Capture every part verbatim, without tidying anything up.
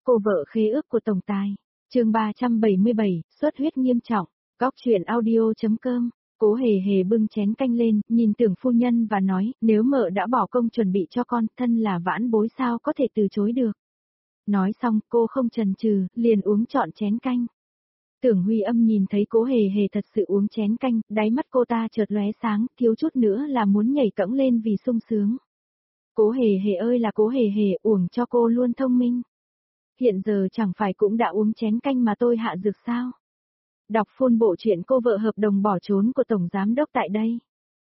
cô vợ khế ước của tổng tài. Chương ba trăm bảy mươi bảy, xuất huyết nghiêm trọng. Góc truyện audio.com. Cố Hề Hề bưng chén canh lên, nhìn Tưởng phu nhân và nói, nếu mợ đã bỏ công chuẩn bị cho con, thân là vãn bối sao có thể từ chối được. Nói xong, cô không chần chừ, liền uống trọn chén canh. Tưởng Huy Âm nhìn thấy Cố Hề Hề thật sự uống chén canh, đáy mắt cô ta chợt lóe sáng, thiếu chút nữa là muốn nhảy cẫng lên vì sung sướng. Cố Hề Hề ơi là Cố Hề Hề, uổng cho cô luôn thông minh. Hiện giờ chẳng phải cũng đã uống chén canh mà tôi hạ dược sao? Đọc full bộ truyện cô vợ hợp đồng bỏ trốn của Tổng Giám Đốc tại đây.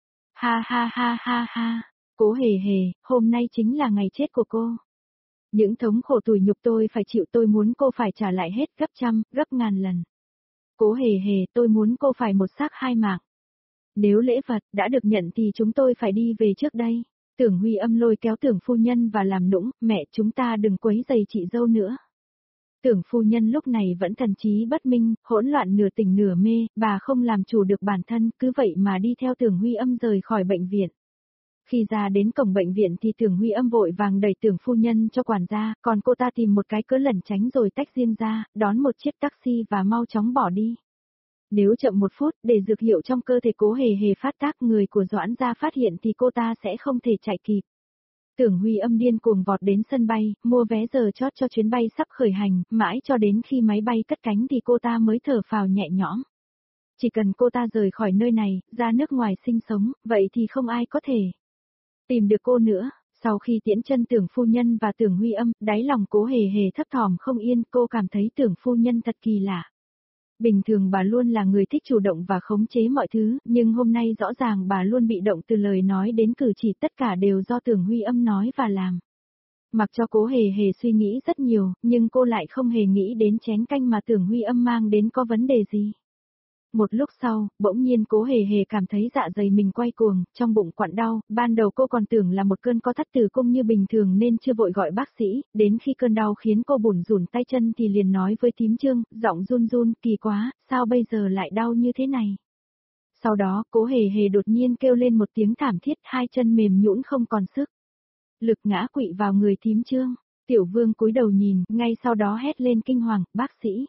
Ha ha ha ha ha, Cố Hề Hề, hôm nay chính là ngày chết của cô. Những thống khổ tủi nhục tôi phải chịu, tôi muốn cô phải trả lại hết gấp trăm, gấp ngàn lần. Cố Hề Hề, tôi muốn cô phải một xác hai mạng. Nếu lễ vật đã được nhận thì chúng tôi phải đi về trước đây. Tưởng Huy Âm lôi kéo Tưởng phu nhân và làm nũng, mẹ chúng ta đừng quấy rầy chị dâu nữa. Tưởng phu nhân lúc này vẫn thần trí bất minh, hỗn loạn nửa tỉnh nửa mê, bà không làm chủ được bản thân, cứ vậy mà đi theo Tưởng Huy Âm rời khỏi bệnh viện. Khi ra đến cổng bệnh viện thì Tưởng Huy Âm vội vàng đẩy Tưởng phu nhân cho quản gia, còn cô ta tìm một cái cớ lẩn tránh rồi tách riêng ra, đón một chiếc taxi và mau chóng bỏ đi. Nếu chậm một phút để dược hiệu trong cơ thể Cố Hề Hề phát tác, người của Doãn gia phát hiện thì cô ta sẽ không thể chạy kịp. Tưởng Huy Âm điên cuồng vọt đến sân bay, mua vé giờ chót cho chuyến bay sắp khởi hành, mãi cho đến khi máy bay cất cánh thì cô ta mới thở phào nhẹ nhõm. Chỉ cần cô ta rời khỏi nơi này, ra nước ngoài sinh sống, vậy thì không ai có thể tìm được cô nữa. Sau khi tiễn chân Tưởng phu nhân và Tưởng Huy Âm, đáy lòng Cố Hề Hề thấp thỏm không yên, cô cảm thấy Tưởng phu nhân thật kỳ lạ. Bình thường bà luôn là người thích chủ động và khống chế mọi thứ, nhưng hôm nay rõ ràng bà luôn bị động, từ lời nói đến cử chỉ tất cả đều do Tưởng Huy Âm nói và làm. Mặc cho Cố Hề Hề suy nghĩ rất nhiều, nhưng cô lại không hề nghĩ đến chén canh mà Tưởng Huy Âm mang đến có vấn đề gì. Một lúc sau, bỗng nhiên Cố Hề Hề cảm thấy dạ dày mình quay cuồng, trong bụng quặn đau, ban đầu cô còn tưởng là một cơn co thắt tử cung như bình thường nên chưa vội gọi bác sĩ, đến khi cơn đau khiến cô bủn rủn tay chân thì liền nói với thím Trương, giọng run run, kỳ quá, sao bây giờ lại đau như thế này. Sau đó, Cố Hề Hề đột nhiên kêu lên một tiếng thảm thiết, hai chân mềm nhũn không còn sức. Lực ngã quỵ vào người thím Trương, Tiểu Vương cúi đầu nhìn, ngay sau đó hét lên kinh hoàng, bác sĩ.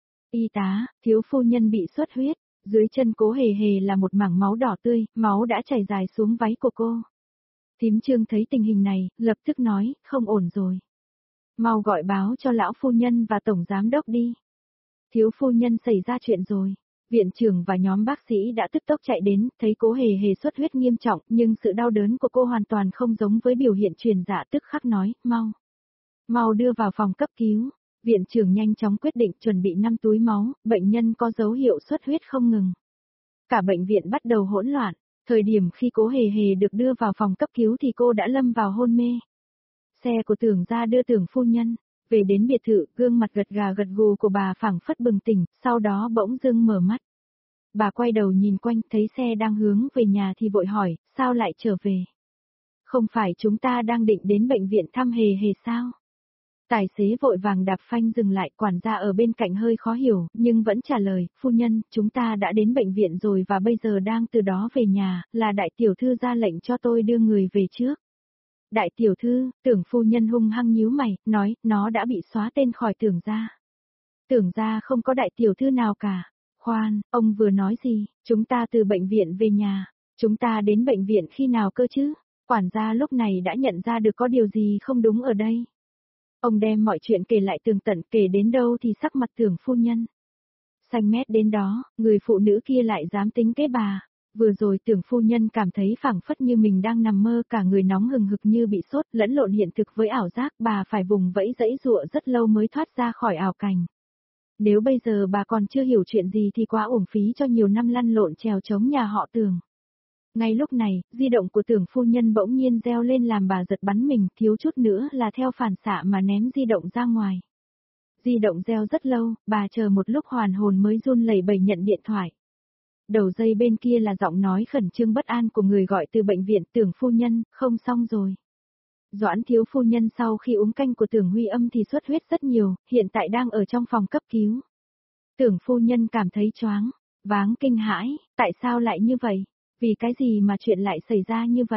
Y tá, thiếu phu nhân bị xuất huyết, dưới chân Cố Hề Hề là một mảng máu đỏ tươi, máu đã chảy dài xuống váy của cô. Thím Trương thấy tình hình này, lập tức nói, không ổn rồi. Mau gọi báo cho lão phu nhân và tổng giám đốc đi. Thiếu phu nhân xảy ra chuyện rồi. Viện trưởng và nhóm bác sĩ đã tức tốc chạy đến, thấy Cố Hề Hề xuất huyết nghiêm trọng, nhưng sự đau đớn của cô hoàn toàn không giống với biểu hiện truyền dạ, tức khắc nói, mau. Mau đưa vào phòng cấp cứu. Viện trưởng nhanh chóng quyết định chuẩn bị năm túi máu, bệnh nhân có dấu hiệu xuất huyết không ngừng. Cả bệnh viện bắt đầu hỗn loạn, thời điểm khi Cố Hề Hề được đưa vào phòng cấp cứu thì cô đã lâm vào hôn mê. Xe của Tưởng gia đưa Tưởng phu nhân về đến biệt thự, gương mặt gật gà gật gù của bà phảng phất bừng tỉnh, sau đó bỗng dưng mở mắt. Bà quay đầu nhìn quanh, thấy xe đang hướng về nhà thì vội hỏi, sao lại trở về? Không phải chúng ta đang định đến bệnh viện thăm Hề Hề sao? Tài xế vội vàng đạp phanh dừng lại, quản gia ở bên cạnh hơi khó hiểu, nhưng vẫn trả lời, phu nhân, chúng ta đã đến bệnh viện rồi và bây giờ đang từ đó về nhà, là đại tiểu thư ra lệnh cho tôi đưa người về trước. Đại tiểu thư, Tưởng phu nhân hung hăng nhíu mày, nói, nó đã bị xóa tên khỏi Tưởng gia. Tưởng gia không có đại tiểu thư nào cả. Khoan, ông vừa nói gì, chúng ta từ bệnh viện về nhà, chúng ta đến bệnh viện khi nào cơ chứ? Quản gia lúc này đã nhận ra được có điều gì không đúng ở đây. Ông đem mọi chuyện kể lại tường tận, kể đến đâu thì sắc mặt Tưởng phu nhân xanh mét đến đó, người phụ nữ kia lại dám tính kế bà. Vừa rồi Tưởng phu nhân cảm thấy phảng phất như mình đang nằm mơ, cả người nóng hừng hực như bị sốt, lẫn lộn hiện thực với ảo giác, bà phải vùng vẫy dãy dụa rất lâu mới thoát ra khỏi ảo cảnh. Nếu bây giờ bà còn chưa hiểu chuyện gì thì quá uổng phí cho nhiều năm lăn lộn trèo chống nhà họ Tưởng. Ngay lúc này, di động của Tưởng phu nhân bỗng nhiên reo lên làm bà giật bắn mình, thiếu chút nữa là theo phản xạ mà ném di động ra ngoài. Di động reo rất lâu, bà chờ một lúc hoàn hồn mới run lẩy bẩy nhận điện thoại. Đầu dây bên kia là giọng nói khẩn trương bất an của người gọi từ bệnh viện, Tưởng phu nhân, không xong rồi. Doãn thiếu phu nhân sau khi uống canh của Tưởng Huy Âm thì xuất huyết rất nhiều, hiện tại đang ở trong phòng cấp cứu. Tưởng phu nhân cảm thấy choáng, váng kinh hãi, tại sao lại như vậy? Vì cái gì mà chuyện lại xảy ra như vậy?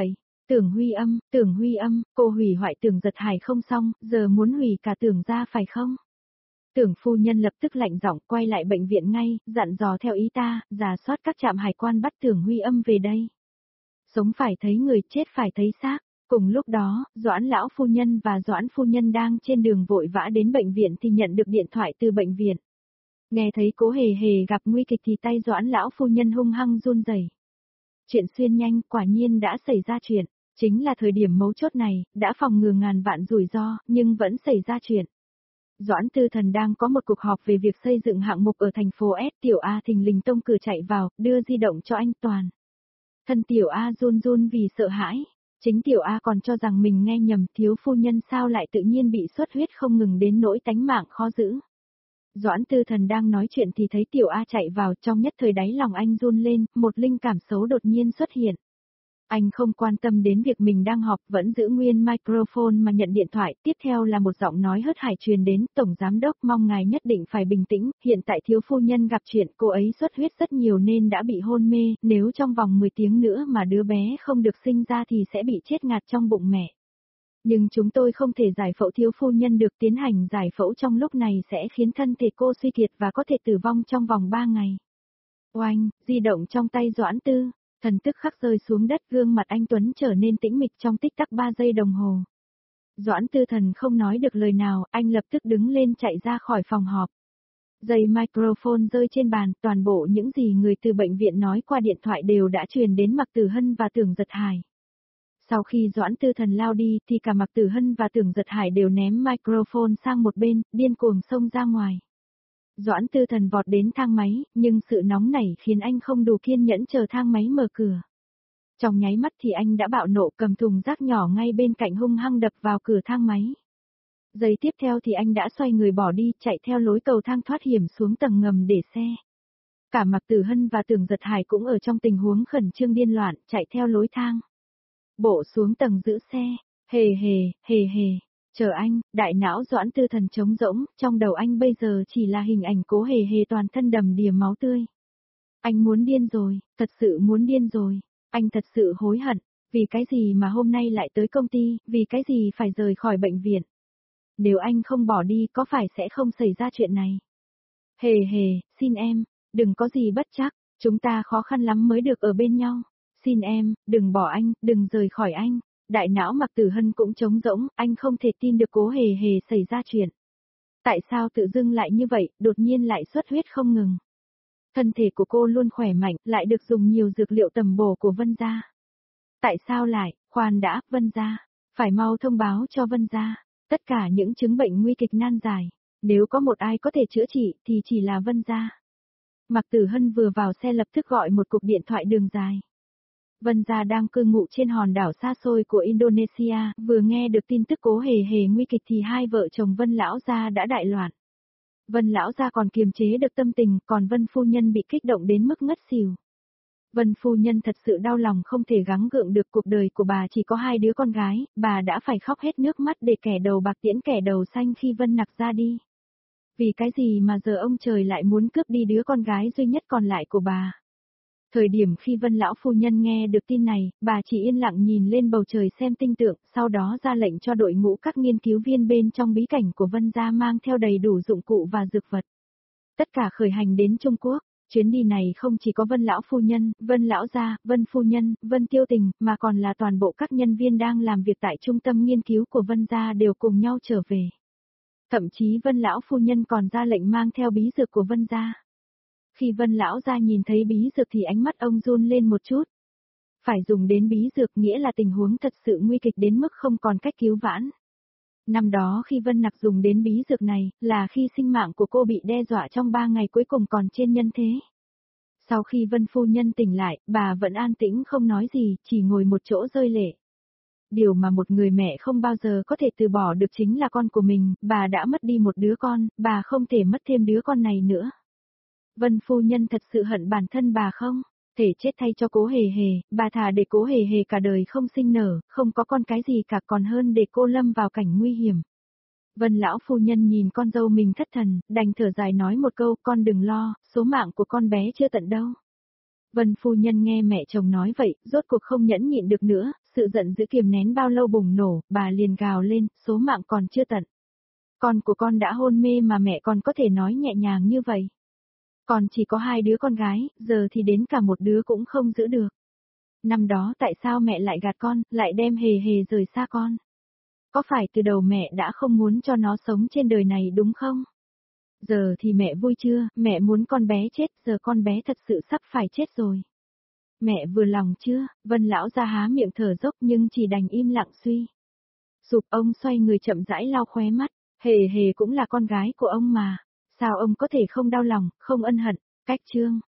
Tưởng Huy Âm, Tưởng Huy Âm, cô hủy hoại Tưởng Giật Hải không xong, giờ muốn hủy cả Tưởng gia phải không? Tưởng phu nhân lập tức lạnh giọng quay lại bệnh viện ngay, dặn dò theo ý ta, rà soát các trạm hải quan bắt Tưởng Huy Âm về đây. Sống phải thấy người, chết phải thấy xác. Cùng lúc đó, Doãn lão phu nhân và Doãn phu nhân đang trên đường vội vã đến bệnh viện thì nhận được điện thoại từ bệnh viện. Nghe thấy Cố Hề Hề gặp nguy kịch thì tay Doãn lão phu nhân hung hăng run rẩy. Chuyện xuyên nhanh, quả nhiên đã xảy ra chuyện. Chính là thời điểm mấu chốt này, đã phòng ngừa ngàn vạn rủi ro, nhưng vẫn xảy ra chuyện. Doãn Tư Thần đang có một cuộc họp về việc xây dựng hạng mục ở thành phố S. Tiểu A thình lình tông cửa chạy vào, đưa di động cho anh Toàn. Thân Tiểu A run run vì sợ hãi. Chính Tiểu A còn cho rằng mình nghe nhầm, thiếu phu nhân sao lại tự nhiên bị xuất huyết không ngừng đến nỗi tánh mạng khó giữ. Doãn Tư Thần đang nói chuyện thì thấy Tiểu A chạy vào, trong nhất thời đáy lòng anh run lên, một linh cảm xấu đột nhiên xuất hiện. Anh không quan tâm đến việc mình đang họp, vẫn giữ nguyên microphone mà nhận điện thoại, tiếp theo là một giọng nói hớt hải truyền đến, Tổng Giám Đốc mong ngài nhất định phải bình tĩnh, hiện tại thiếu phu nhân gặp chuyện, cô ấy xuất huyết rất nhiều nên đã bị hôn mê, nếu trong vòng mười tiếng nữa mà đứa bé không được sinh ra thì sẽ bị chết ngạt trong bụng mẹ. Nhưng chúng tôi không thể giải phẫu thiếu phu nhân được, tiến hành giải phẫu trong lúc này sẽ khiến thân thể cô suy kiệt và có thể tử vong trong vòng ba ngày. Oanh, di động trong tay Doãn Tư Thần tức khắc rơi xuống đất, gương mặt anh Tuấn trở nên tĩnh mịch trong tích tắc ba giây đồng hồ. Doãn Tư Thần không nói được lời nào, anh lập tức đứng lên chạy ra khỏi phòng họp. Dây microphone rơi trên bàn, toàn bộ những gì người từ bệnh viện nói qua điện thoại đều đã truyền đến Mạc Tử Hân và Tưởng Giật Hải. Sau khi Doãn Tư Thần lao đi thì cả Mạc Tử Hân và Tưởng Giật Hải đều ném microphone sang một bên, điên cuồng xông ra ngoài. Doãn Tư Thần vọt đến thang máy, nhưng sự nóng nảy khiến anh không đủ kiên nhẫn chờ thang máy mở cửa. Trong nháy mắt thì anh đã bạo nộ, cầm thùng rác nhỏ ngay bên cạnh hung hăng đập vào cửa thang máy. Giây tiếp theo thì anh đã xoay người bỏ đi, chạy theo lối cầu thang thoát hiểm xuống tầng ngầm để xe. Cả Mạc Tử Hân và Tưởng Giật Hải cũng ở trong tình huống khẩn trương điên loạn, chạy theo lối thang. Bộ xuống tầng giữ xe, hề hề, hề hề. Chờ anh, đại não Doãn Tư Thần trống rỗng, trong đầu anh bây giờ chỉ là hình ảnh Cố Hề Hề toàn thân đầm đìa máu tươi. Anh muốn điên rồi, thật sự muốn điên rồi, anh thật sự hối hận, vì cái gì mà hôm nay lại tới công ty, vì cái gì phải rời khỏi bệnh viện. Nếu anh không bỏ đi có phải sẽ không xảy ra chuyện này. Hề hề, xin em, đừng có gì bất chắc, chúng ta khó khăn lắm mới được ở bên nhau. Xin em, đừng bỏ anh, đừng rời khỏi anh. Đại não Mạc Tử Hân cũng trống rỗng, anh không thể tin được Cố Hề Hề xảy ra chuyện. Tại sao tự dưng lại như vậy, đột nhiên lại xuất huyết không ngừng. Thân thể của cô luôn khỏe mạnh, lại được dùng nhiều dược liệu tầm bổ của Vân gia. Tại sao lại, khoan đã, Vân gia, phải mau thông báo cho Vân gia, tất cả những chứng bệnh nguy kịch nan giải, nếu có một ai có thể chữa trị thì chỉ là Vân gia. Mạc Tử Hân vừa vào xe lập tức gọi một cuộc điện thoại đường dài. Vân gia đang cư ngụ trên hòn đảo xa xôi của Indonesia, vừa nghe được tin tức Cố Hề Hề nguy kịch thì hai vợ chồng Vân lão gia đã đại loạn. Vân lão gia còn kiềm chế được tâm tình, còn Vân phu nhân bị kích động đến mức ngất xỉu. Vân phu nhân thật sự đau lòng không thể gắng gượng được, cuộc đời của bà chỉ có hai đứa con gái, bà đã phải khóc hết nước mắt để kẻ đầu bạc tiễn kẻ đầu xanh khi Vân Nặc ra đi. Vì cái gì mà giờ ông trời lại muốn cướp đi đứa con gái duy nhất còn lại của bà? Thời điểm khi Vân lão phu nhân nghe được tin này, bà chỉ yên lặng nhìn lên bầu trời xem tinh tượng, sau đó ra lệnh cho đội ngũ các nghiên cứu viên bên trong bí cảnh của Vân gia mang theo đầy đủ dụng cụ và dược vật. Tất cả khởi hành đến Trung Quốc. Chuyến đi này không chỉ có Vân lão phu nhân, Vân lão gia, Vân phu nhân, Vân Tiêu Tình, mà còn là toàn bộ các nhân viên đang làm việc tại trung tâm nghiên cứu của Vân gia đều cùng nhau trở về. Thậm chí Vân lão phu nhân còn ra lệnh mang theo bí dược của Vân gia. Khi Vân lão gia nhìn thấy bí dược thì ánh mắt ông run lên một chút. Phải dùng đến bí dược nghĩa là tình huống thật sự nguy kịch đến mức không còn cách cứu vãn. Năm đó khi Vân Nặc dùng đến bí dược này, là khi sinh mạng của cô bị đe dọa trong ba ngày cuối cùng còn trên nhân thế. Sau khi Vân phu nhân tỉnh lại, bà vẫn an tĩnh không nói gì, chỉ ngồi một chỗ rơi lệ. Điều mà một người mẹ không bao giờ có thể từ bỏ được chính là con của mình, bà đã mất đi một đứa con, bà không thể mất thêm đứa con này nữa. Vân phu nhân thật sự hận bản thân bà không? Thể chết thay cho Cố Hề Hề, bà thà để Cố Hề Hề cả đời không sinh nở, không có con cái gì cả còn hơn để cô lâm vào cảnh nguy hiểm. Vân lão phu nhân nhìn con dâu mình thất thần, đành thở dài nói một câu, con đừng lo, số mạng của con bé chưa tận đâu. Vân phu nhân nghe mẹ chồng nói vậy, rốt cuộc không nhẫn nhịn được nữa, sự giận dữ kiềm nén bao lâu bùng nổ, bà liền gào lên, số mạng còn chưa tận. Con của con đã hôn mê mà mẹ còn có thể nói nhẹ nhàng như vậy. Còn chỉ có hai đứa con gái, giờ thì đến cả một đứa cũng không giữ được. Năm đó tại sao mẹ lại gạt con, lại đem hề hề rời xa con? Có phải từ đầu mẹ đã không muốn cho nó sống trên đời này đúng không? Giờ thì mẹ vui chưa, mẹ muốn con bé chết, giờ con bé thật sự sắp phải chết rồi. Mẹ vừa lòng chưa? Vân lão ra há miệng thở dốc nhưng chỉ đành im lặng suy. Sụp ông xoay người chậm rãi lau khóe mắt, hề hề cũng là con gái của ông mà. Sao ông có thể không đau lòng, không ân hận? Cách chương